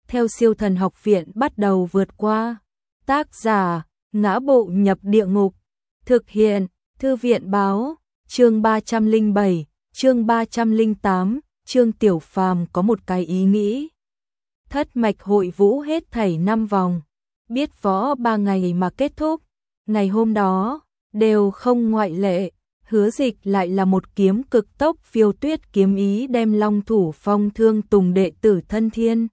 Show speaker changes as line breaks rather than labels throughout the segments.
theo Siêu Thần Học Viện bắt đầu vượt qua. Tác giả: Ngã Bộ Nhập Địa Ngục. Thực hiện: Thư viện báo. Chương 307, chương 308, Trương Tiểu Phàm có một cái ý nghĩ. Thất mạch hội vũ hết thảy 5 vòng, biết võ 3 ngày mà kết thúc. Ngày hôm đó, đều không ngoại lệ, Hứa Dịch lại là một kiếm cực tốc phiêu tuyết kiếm ý đem Long Thủ Phong Thương Tùng đệ tử thân thiên.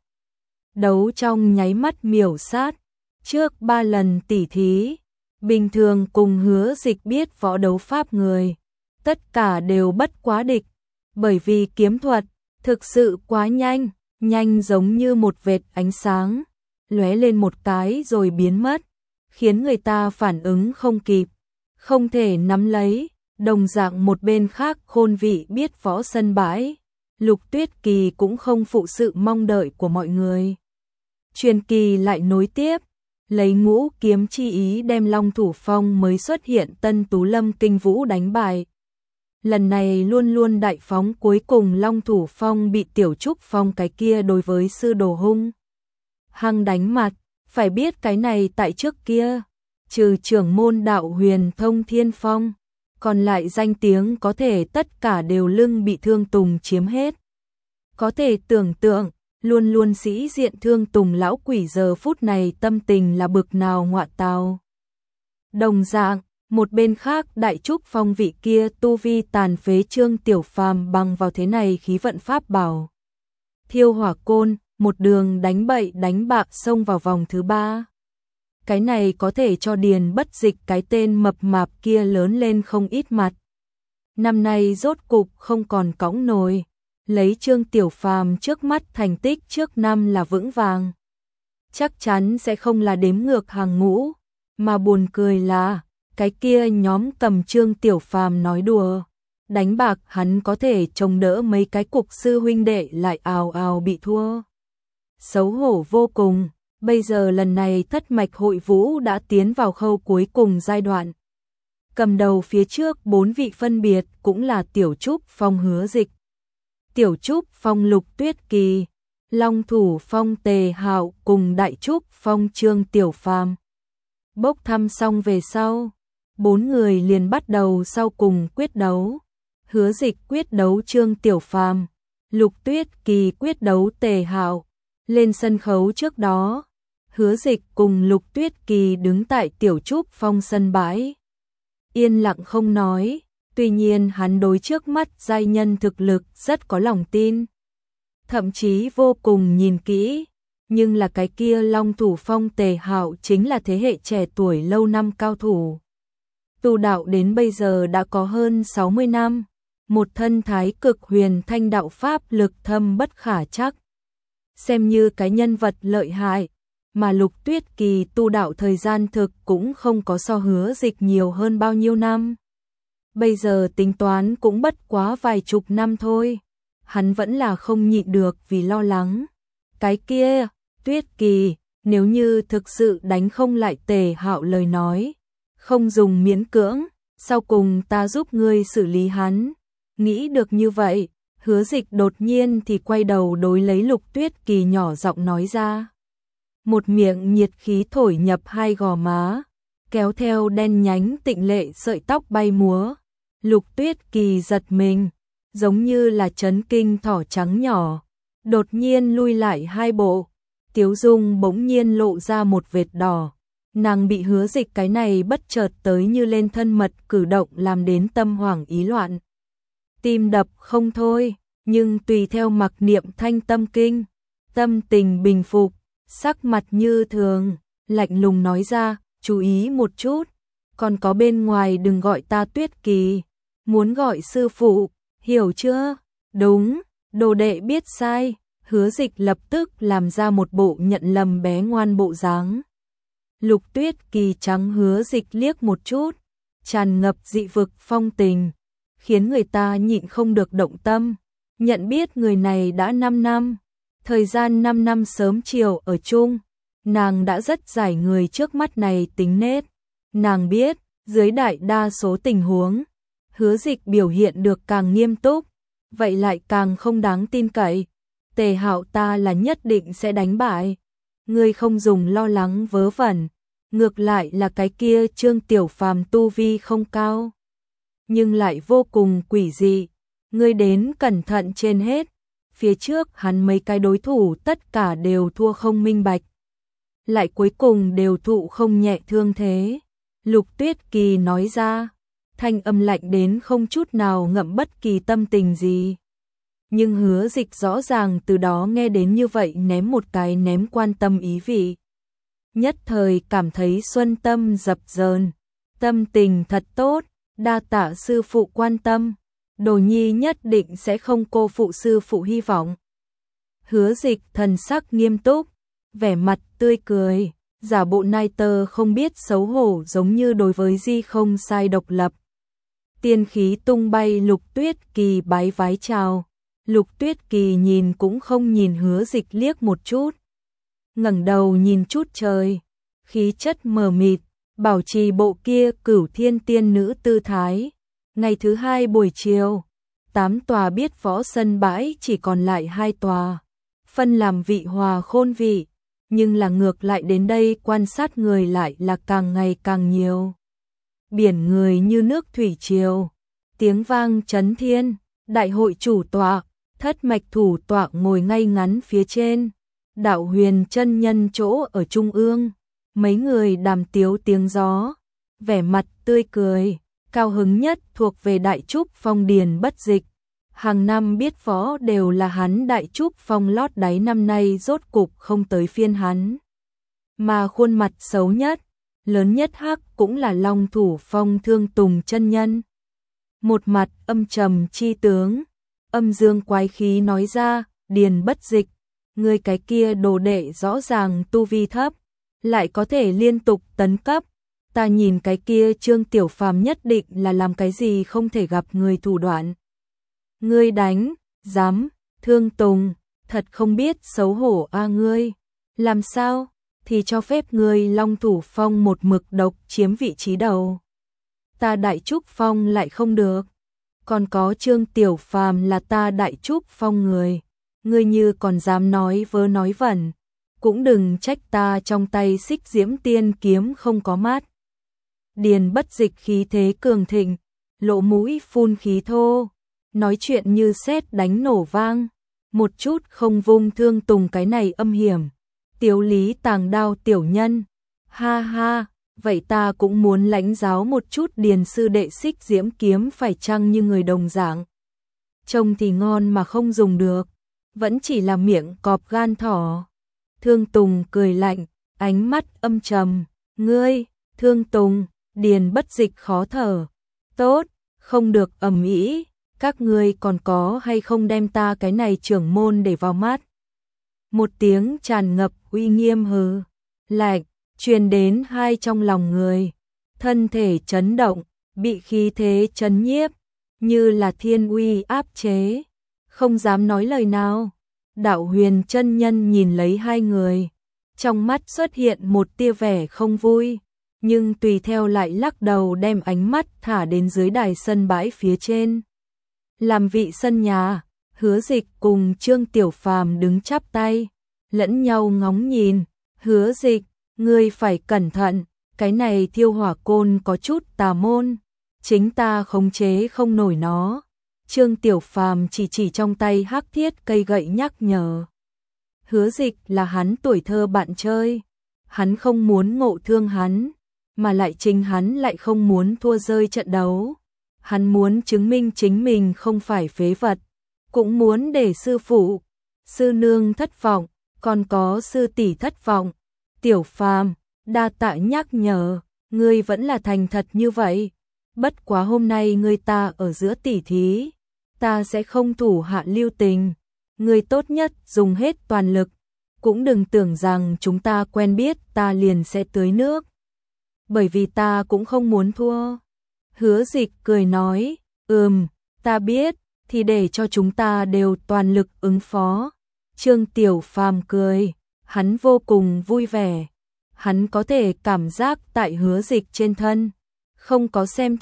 Đấu trong nháy mắt miểu sát, trước 3 lần tỉ thí, bình thường cùng Hứa Dịch biết võ đấu pháp người, tất cả đều bất quá địch, bởi vì kiếm thuật thực sự quá nhanh, nhanh giống như một vệt ánh sáng, lóe lên một cái rồi biến mất, khiến người ta phản ứng không kịp, không thể nắm lấy. Đồng dạng một bên khác Khôn Vị biết võ sân bãi, Lục Tuyết Kỳ cũng không phụ sự mong đợi của mọi người. Truyền kỳ lại nối tiếp, lấy ngũ kiếm chi ý đem Long Thủ Phong mới xuất hiện Tân Tú Lâm Kinh Vũ đánh bại. Lần này luôn luôn đại phóng, cuối cùng Long Thủ Phong bị Tiểu Trúc Phong cái kia đối với sư đồ hung hăng đánh mặt, phải biết cái này tại trước kia, trừ trưởng môn đạo Huyền Thông Thiên Phong, còn lại danh tiếng có thể tất cả đều lưng bị Thương Tùng chiếm hết. Có thể tưởng tượng, luôn luôn sĩ diện Thương Tùng lão quỷ giờ phút này tâm tình là bực nào ngọa tào. Đồng dạng, một bên khác Đại Trúc Phong vị kia tu vi tàn phế Trương Tiểu Phàm bằng vào thế này khí vận pháp bảo Thiêu Hỏa Côn, một đường đánh bậy đánh bạ xông vào vòng thứ 3. Cái này có thể cho Điền Bất Dịch cái tên mập mạp kia lớn lên không ít mặt. Năm nay rốt cục không còn cõng nồi, lấy Trương Tiểu Phàm trước mắt thành tích trước năm là vững vàng. Chắc chắn sẽ không là đếm ngược hàng ngũ, mà buồn cười là cái kia nhóm cầm Trương Tiểu Phàm nói đùa, đánh bạc hắn có thể chống đỡ mấy cái cục sư huynh đệ lại ào ào bị thua. Xấu hổ vô cùng, bây giờ lần này thất mạch hội vũ đã tiến vào khâu cuối cùng giai đoạn. Cầm đầu phía trước 4 vị phân biệt cũng là Tiểu Trúc Phong Hứa Dịch, Tiểu Trúc Phong Lục Tuyết Kỳ, Long Thủ Phong Tề Hạo cùng Đại Trúc Phong Trương Tiểu Phàm. Bốc thăm xong về sau, 4 người liền bắt đầu sau cùng quyết đấu. Hứa Dịch quyết đấu Trương Tiểu Phàm, Lục Tuyết Kỳ quyết đấu Tề Hạo. Lên sân khấu trước đó, Hứa Dịch cùng Lục Tuyết Kỳ đứng tại Tiểu Trúc Phong sân bãi, yên lặng không nói, tuy nhiên hắn đối trước mắt giai nhân thực lực rất có lòng tin, thậm chí vô cùng nhìn kỹ, nhưng là cái kia Long Thủ Phong Tề Hạo chính là thế hệ trẻ tuổi lâu năm cao thủ. Tu đạo đến bây giờ đã có hơn 60 năm, một thân thái cực huyền thanh đạo pháp lực thâm bất khả trắc, xem như cái nhân vật lợi hại, mà Lục Tuyết Kỳ tu đạo thời gian thực cũng không có so Hứa Dịch nhiều hơn bao nhiêu năm. Bây giờ tính toán cũng bất quá vài chục năm thôi, hắn vẫn là không nhịn được vì lo lắng. Cái kia, Tuyết Kỳ, nếu như thực sự đánh không lại Tề Hạo lời nói, không dùng miễn cưỡng, sau cùng ta giúp ngươi xử lý hắn. Nghĩ được như vậy, Hứa Dịch đột nhiên thì quay đầu đối lấy Lục Tuyết Kỳ nhỏ giọng nói ra. Một miệng nhiệt khí thổi nhập hai gò má, kéo theo đen nhánh tịnh lệ sợi tóc bay múa. Lục Tuyết Kỳ giật mình, giống như là chấn kinh thỏ trắng nhỏ, đột nhiên lui lại 2 bộ, tiếu dung bỗng nhiên lộ ra một vệt đỏ. Nàng bị Hứa Dịch cái này bất chợt tới như lên thân mật cử động làm đến tâm hoảng ý loạn. Tim đập không thôi, nhưng tùy theo mặc niệm thanh tâm kinh, tâm tình bình phục, sắc mặt như thường, lạnh lùng nói ra, chú ý một chút, còn có bên ngoài đừng gọi ta Tuyết Kỳ, muốn gọi sư phụ, hiểu chưa? Đúng, đồ đệ biết sai. Hứa Dịch lập tức làm ra một bộ nhận lầm bé ngoan bộ dáng. Lục Tuyết Kỳ trắng Hứa Dịch liếc một chút, tràn ngập dị vực phong tình, khiến người ta nhịn không được động tâm. Nhận biết người này đã 5 năm, thời gian 5 năm sớm chiều ở chung, nàng đã rất giải người trước mắt này tính nết. Nàng biết, dưới đại đa số tình huống, Hứa Dịch biểu hiện được càng nghiêm túc, vậy lại càng không đáng tin cậy. Tề Hạo ta là nhất định sẽ đánh bại. Ngươi không dùng lo lắng vớ vẩn, ngược lại là cái kia Trương Tiểu Phàm tu vi không cao, nhưng lại vô cùng quỷ dị, ngươi đến cẩn thận trên hết, phía trước hắn mấy cái đối thủ tất cả đều thua không minh bạch, lại cuối cùng đều thụ không nhẹ thương thế. Lục Tuyết Kỳ nói ra, thanh âm lạnh đến không chút nào ngậm bất kỳ tâm tình gì. Nhưng Hứa Dịch rõ ràng từ đó nghe đến như vậy ném một cái ném quan tâm ý vị. Nhất thời cảm thấy xuân tâm dập dờn, tâm tình thật tốt, đa tạ sư phụ quan tâm, Đồ Nhi nhất định sẽ không cô phụ sư phụ hy vọng. Hứa Dịch thần sắc nghiêm túc, vẻ mặt tươi cười, giả bộ nai tơ không biết xấu hổ giống như đối với Di không sai độc lập. Tiên khí tung bay. Lục Tuyết Kỳ bái vái chào. Lục Tuyết Kỳ nhìn cũng không nhìn Hứa Dịch liếc một chút, ngẩng đầu nhìn chút trời, khí chất mờ mịt, bảo trì bộ kia Cửu Thiên tiên nữ tư thái. Ngày thứ hai buổi chiều, 8 tòa biết võ sân bãi chỉ còn lại 2 tòa, phân làm vị hòa khôn vị, nhưng là ngược lại đến đây quan sát người lại là càng ngày càng nhiều. Biển người như nước thủy triều, tiếng vang chấn thiên, đại hội chủ tọa, thất mạch thủ tọa ngồi ngay ngắn phía trên, Đạo Huyền chân nhân chỗ ở trung ương, mấy người đàm tiếu tiếng gió, vẻ mặt tươi cười, cao hứng nhất thuộc về Đại Trúc Phong Điền Bất Dịch. Hàng năm biết võ đều là hắn Đại Trúc Phong lót đáy, năm nay rốt cục không tới phiên hắn. Mà khuôn mặt xấu nhất, lớn nhất hắc cũng là Long Thủ Phong Thương Tùng chân nhân. Một mặt âm trầm chi tướng, âm dương quái khí nói ra, Điền Bất Dịch, ngươi cái kia đồ đệ rõ ràng tu vi thấp, lại có thể liên tục tấn cấp. Ta nhìn cái kia Trương Tiểu Phàm nhất định là làm cái gì không thể gặp người thủ đoạn. Ngươi đánh, dám, Thương Tùng, thật không biết xấu hổ a ngươi. Làm sao, thì cho phép ngươi Long Thủ Phong một mực độc chiếm vị trí đầu. Ta Đại Trúc Phong lại không được. Còn có Trương Tiểu Phàm là ta Đại Trúc Phong người. Ngươi như còn dám nói vớ nói vẩn, cũng đừng trách ta trong tay Xích Diễm Tiên kiếm không có mát. Điền Bất Dịch khí thế cường thịnh, lỗ mũi phun khí thô, nói chuyện như sét đánh nổ vang, một chút không vung Thương Tùng cái này âm hiểm. Tiếu lý tàng đao tiểu nhân, ha ha, vậy ta cũng muốn lãnh giáo một chút Điền sư đệ Xích Diễm kiếm phải chăng như người đồng dạng. Trông thì ngon mà không dùng được, vẫn chỉ là miệng cọp gan thỏ. Thương Tùng cười lạnh, ánh mắt âm trầm, ngươi, Thương Tùng. Điền Bất Dịch khó thở, tốt, không được ầm ĩ, các ngươi còn có hay không đem ta cái này trưởng môn để vào mắt. Một tiếng tràn ngập uy nghiêm hừ, lạnh, truyền đến hai trong lòng người, thân thể chấn động, bị khí thế chấn nhiếp, như là thiên uy áp chế, không dám nói lời nào. Đạo Huyền chân nhân nhìn lấy hai người, trong mắt xuất hiện một tia vẻ không vui, nhưng tùy theo lại lắc đầu đem ánh mắt thả đến dưới đài sân bãi phía trên. Làm vị sân nhà, Hứa Dịch cùng Trương Tiểu Phàm đứng chắp tay, lẫn nhau ngóng nhìn. Hứa Dịch, ngươi phải cẩn thận, cái này thiêu hỏa côn có chút tà môn, chính ta khống chế không nổi nó. Trương Tiểu Phàm chỉ trong tay hắc thiết cây gậy nhắc nhở. Hứa Dịch là hắn tuổi thơ bạn chơi, hắn không muốn ngộ thương hắn, mà lại chính hắn lại không muốn thua rơi trận đấu. Hắn muốn chứng minh chính mình không phải phế vật, cũng muốn để sư phụ, sư nương thất vọng, còn có sư tỷ thất vọng. Tiểu Phàm, đa tạ nhắc nhở, ngươi vẫn là thành thật như vậy. Bất quá hôm nay ngươi ta ở giữa tỉ thí, ta sẽ không thủ hạ lưu tình. Ngươi tốt nhất dùng hết toàn lực, cũng đừng tưởng rằng chúng ta quen biết ta liền sẽ tưới nước. Bởi vì ta cũng không muốn thua. Hứa Dịch cười nói, ta biết, thì để cho chúng ta đều toàn lực ứng phó. Trương Tiểu Phàm cười, hắn vô cùng vui vẻ. Hắn có thể cảm giác tại Hứa Dịch trên thân, không có xem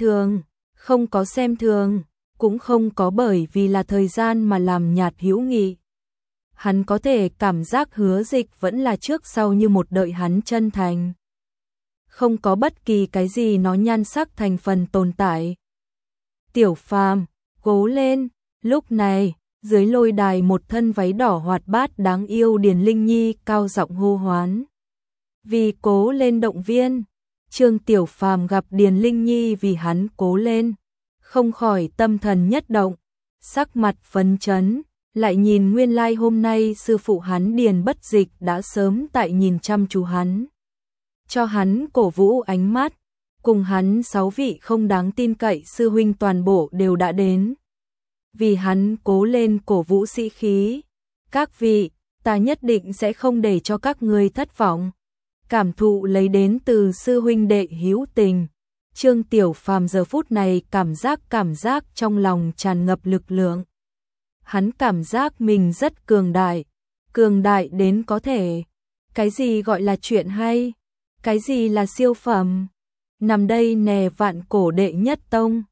thường, cũng không có bởi vì là thời gian mà làm nhạt hữu nghị. hắn có thể cảm giác Hứa Dịch vẫn là trước sau như một đợi hắn chân thành. Không có bất kỳ cái gì nó nhan sắc thành phần tồn tại. Tiểu Phàm, cố lên, lúc này, dưới lôi đài một thân váy đỏ hoạt bát đáng yêu Điền Linh Nhi cao giọng hô hoán. Vì cố lên động viên, Trương Tiểu Phàm gặp Điền Linh Nhi vì hắn cố lên, không khỏi tâm thần nhất động, sắc mặt phấn chấn, lại nhìn nguyên lai hôm nay sư phụ hắn Điền Bất Dịch đã sớm tại nhìn chăm chú hắn. Cho hắn cổ vũ ánh mắt, cùng hắn 6 vị không đáng tin cậy sư huynh toàn bộ đều đã đến. Vì hắn cố lên cổ vũ sĩ khí. Các vị, ta nhất định sẽ không để cho các ngươi thất vọng. Cảm thụ lấy đến từ sư huynh đệ hữu tình. Trương Tiểu Phàm giờ phút này cảm giác trong lòng tràn ngập lực lượng. Hắn cảm giác mình rất cường đại đến có thể. Cái gì gọi là chuyện hay? Cái gì là siêu phẩm? Nằm đây nè vạn cổ đệ nhất tông.